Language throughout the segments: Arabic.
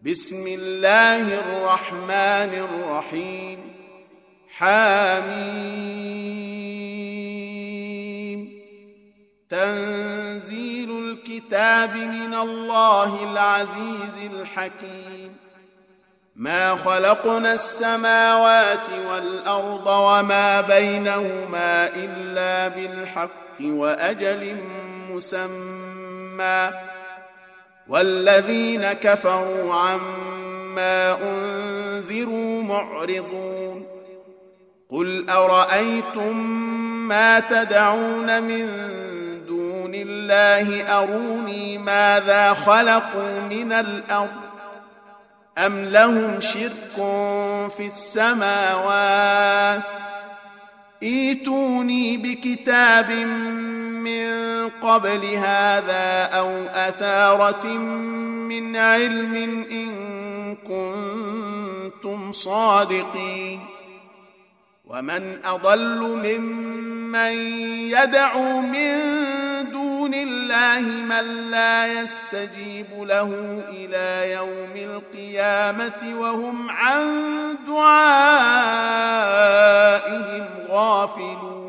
بسم الله الرحمن الرحيم حميم تنزيل الكتاب من الله العزيز الحكيم ما خلقنا السماوات والأرض وما بينهما إلا بالحق وأجل مسمى والذين كفروا عما أنذروا معرضون قل أرأيتم ما تدعون من دون الله أروني ماذا خلقوا من الأرض أم لهم شرك في السماوات ائتوني بكتاب من قبل هذا أو أثارة من علم إن كنتم صادقين ومن أضل ممن يدعو من دون الله من لا يستجيب له إلى يوم القيامة وهم عن دعائهم غافلون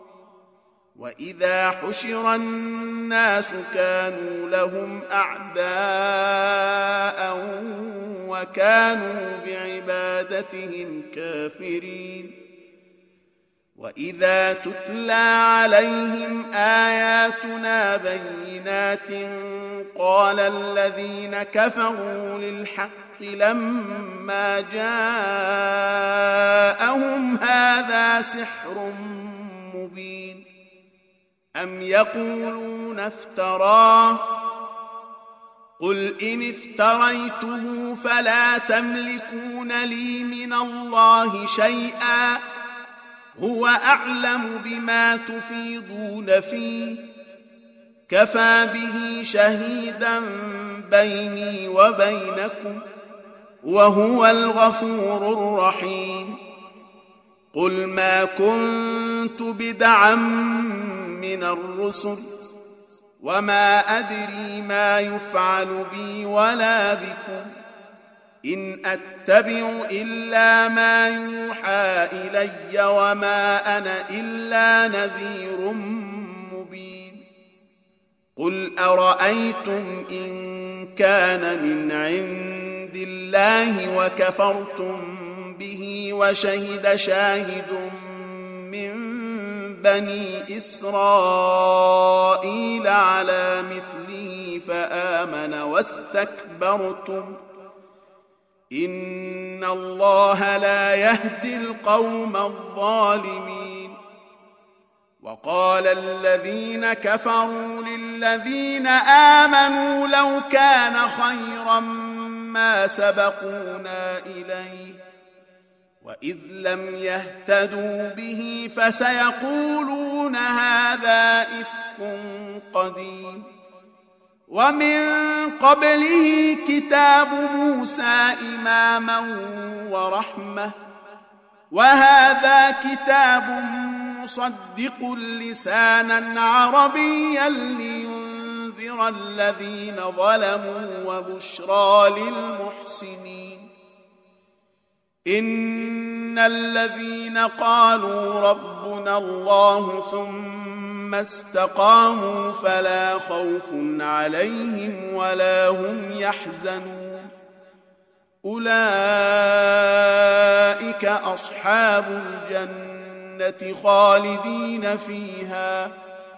وإذا حشر الناس كانوا لهم أعداء وكانوا بعبادتهم كافرين وإذا تتلى عليهم آياتنا بينات قال الذين كفروا للحق لما جاءهم هذا سحر مبين أم يقولون افتراه قل إن افتريته فلا تملكون لي من الله شيئا هو أعلم بما تفيضون فيه كفى به شهيدا بيني وبينكم وهو الغفور الرحيم قل ما كنت بدعا من الرسل وما أدري ما يفعل بي ولا بكم إن أتبع إلا ما يوحى إلي وما أنا إلا نذير مبين قل أرأيتم إن كان من عند الله وكفرتم به وشهد شاهد من بني إسرائيل على مثله فآمن واستكبرتم إن الله لا يهدي القوم الظالمين وقال الذين كفروا للذين آمنوا لو كان خيرا ما سبقونا إليه وإذ لم يهتدوا به فسيقولون هذا إفك قديم ومن قبله كتاب موسى إماما ورحمة وهذا كتاب مصدق لسانا عربيا لينذر الذين ظلموا وبشرى للمحسنين إن الذين قالوا ربنا الله ثم استقاموا فلا خوف عليهم ولا هم يحزنون أولئك أصحاب الجنة خالدين فيها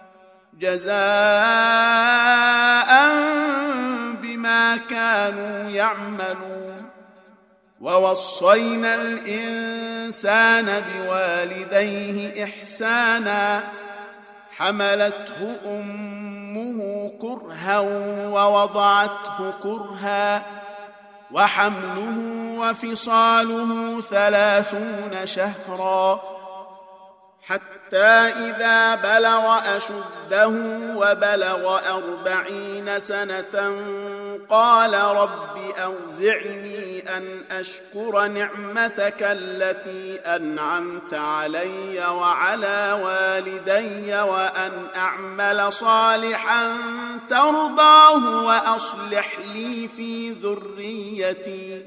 جزاء بما كانوا يعملون ووصينا الإنسان بوالديه إحسانا حملته أمه كرها ووضعته كرها وحمله وفصاله 30 شهرا حتى إذا بلغ أشده وبلغ 40 سنة قال رب أوزعني أن أشكر نعمتك التي أنعمت علي وعلى والدي وأن أعمل صالحا ترضاه وأصلح لي في ذريتي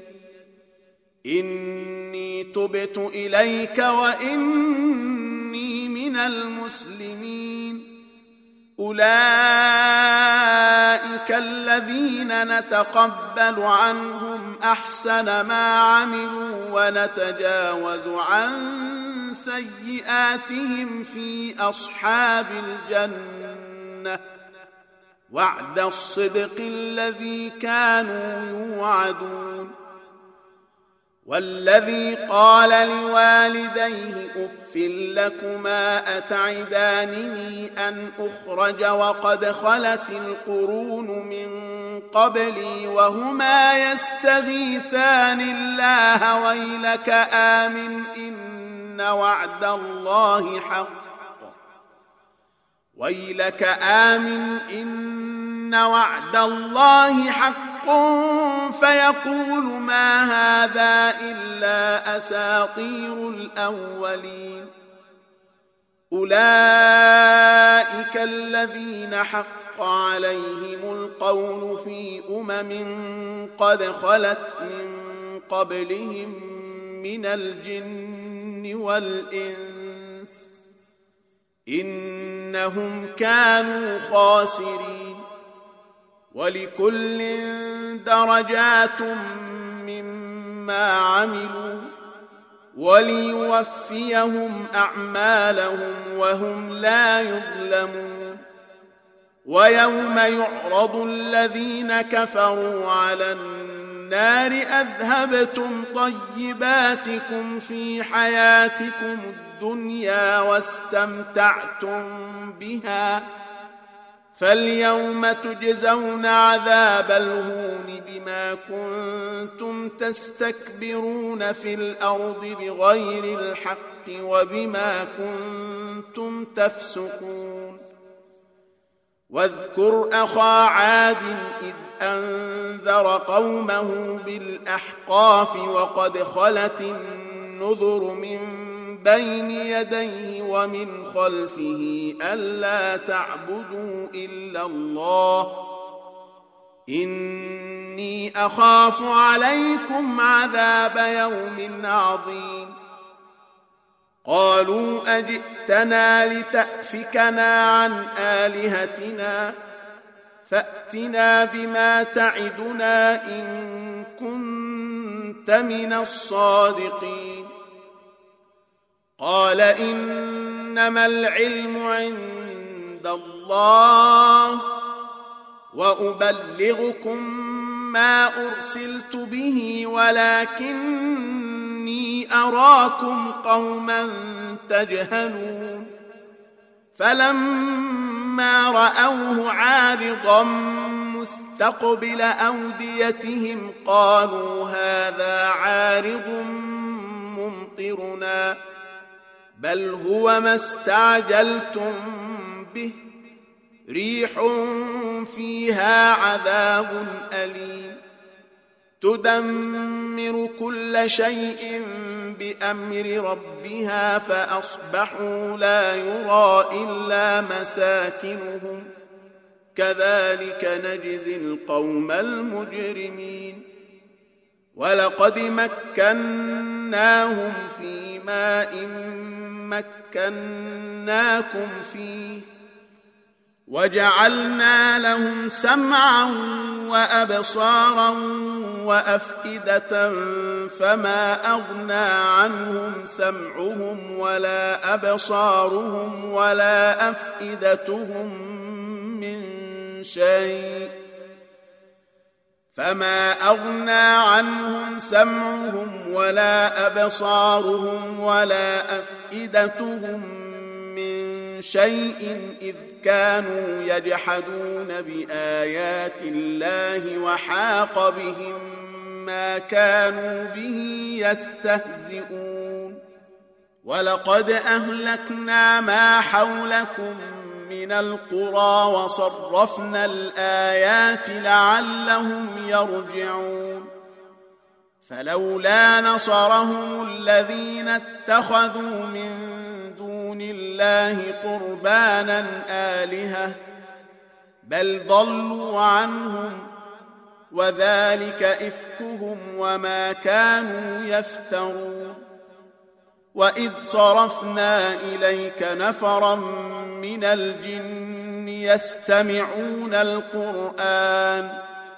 إني تبت إليك وإني من المسلمين أولئك الذين نتقبل عنهم أحسن ما عملوا ونتجاوز عن سيئاتهم في أصحاب الجنة وعد الصدق الذي كانوا يوعدون والذي قال لوالديه أف لكما أتعدانني أن أخرج وقد خلت القرون من قبلي وهما يستغيثان الله ويلك آمن إن وعد الله حق فيقول ما هذا إلا أساطير الأولين أولئك الذين حق عليهم القول في قد خلت من قبلهم من الجن والإنس إنهم كانوا خاسرين ولكل درجات مما عملوا وليوفيهم أعمالهم وهم لا يظلمون ويوم يعرض الذين كفروا على النار أذهبتم طيباتكم في حياتكم الدنيا واستمتعتم بها فاليوم تجزون عذاب الهون بما كنتم تستكبرون في الأرض بغير الحق وبما كنتم تفسقون واذكر أخا عاد إذ أنذر قومه بالأحقاف وقد خلت النذر من بين يديه ومن خلفه ألا تعبدوا إلا الله إني أخاف عليكم عذاب يوم عظيم قالوا أجئتنا لتأفكنا عن آلهتنا فأتنا بما تعدنا إن كنت من الصادقين قال إنما العلم عند الله وأبلغكم ما أرسلت به ولكني أراكم قوما تجهلون فلما رأوه عارضا مستقبل أوديتهم قالوا هذا عارض ممطرنا بل هو ما استعجلتم به ريح فيها عذاب أليم تدمر كل شيء بأمر ربها فأصبحوا لا يرى إلا مساكنهم كذلك نجزي القوم المجرمين ولقد مكناهم في ماء مكناكم فيه وجعلنا لهم سمعا وأبصارا وأفئدة فما أغنى عنهم سمعهم ولا أبصارهم ولا أفئدتهم من شيء فما أغنى عنهم سمعهم ولا أبصارهم ولا أفئدتهم من شيء إذ كانوا يجحدون بآيات الله وحاق بهم ما كانوا به يستهزئون ولقد أهلكنا ما حولكم من القرى وصرفنا الآيات لعلهم يرجعون فلولا نصرهم الذين اتخذوا من دون الله قربانا آلهة بل ضلوا عنهم وذلك إفكهم وما كانوا يفترون. وإذ صرفنا إليك نفرا من الجن يستمعون القرآن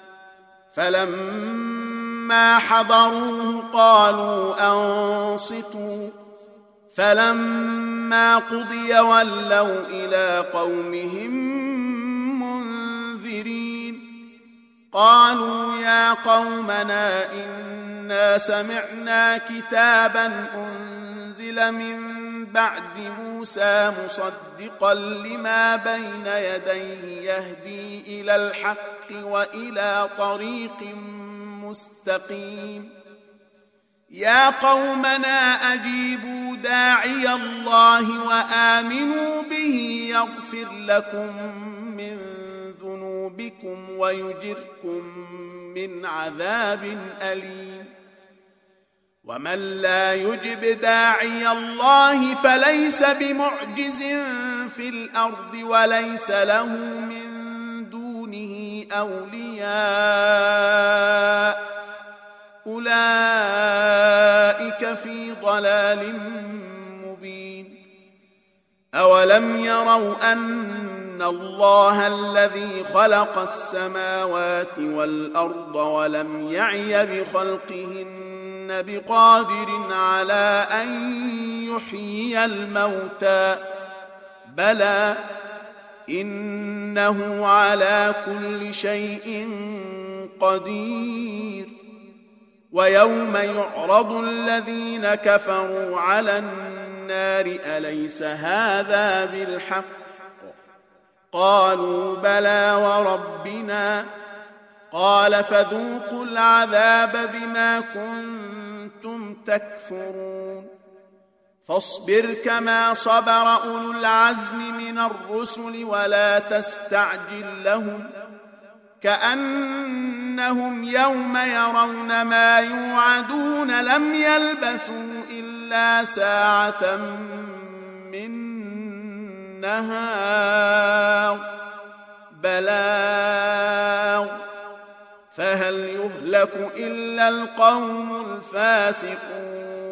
فلما حضروه قالوا أنصتوا فلما قضي ولوا إلى قومهم منذرين. قالوا يا قومنا إنا سمعنا كتابا أنزل من بعد موسى مصدقا لما بين يديه يهدي إلى الحق وإلى طريق مستقيم. يا قومنا أجيبوا داعي الله وآمنوا به يغفر لكم من ذنوبكم ويجركم من عذاب أليم. ومن لا يجب داعي الله فليس بمعجز في الأرض وليس له من دونه أولياء أولئك في ضلال مبين. أولم يروا أن الله الذي خلق السماوات والأرض ولم يعي بخلقهن بقادر على أن يحيي الموتى بلى إنه على كل شيء قدير. ويوم يعرض الذين كفروا على النار أليس هذا بالحق قالوا بلى وربنا قال فذوقوا العذاب بما كنتم تكفرون. فاصبر كما صبر أولو العزم من الرسل ولا تستعجل لهم كأنهم يوم يرون ما يوعدون لم يلبثوا إلا ساعة من نهار بلاغ فهل يهلك إلا القوم الفاسقون.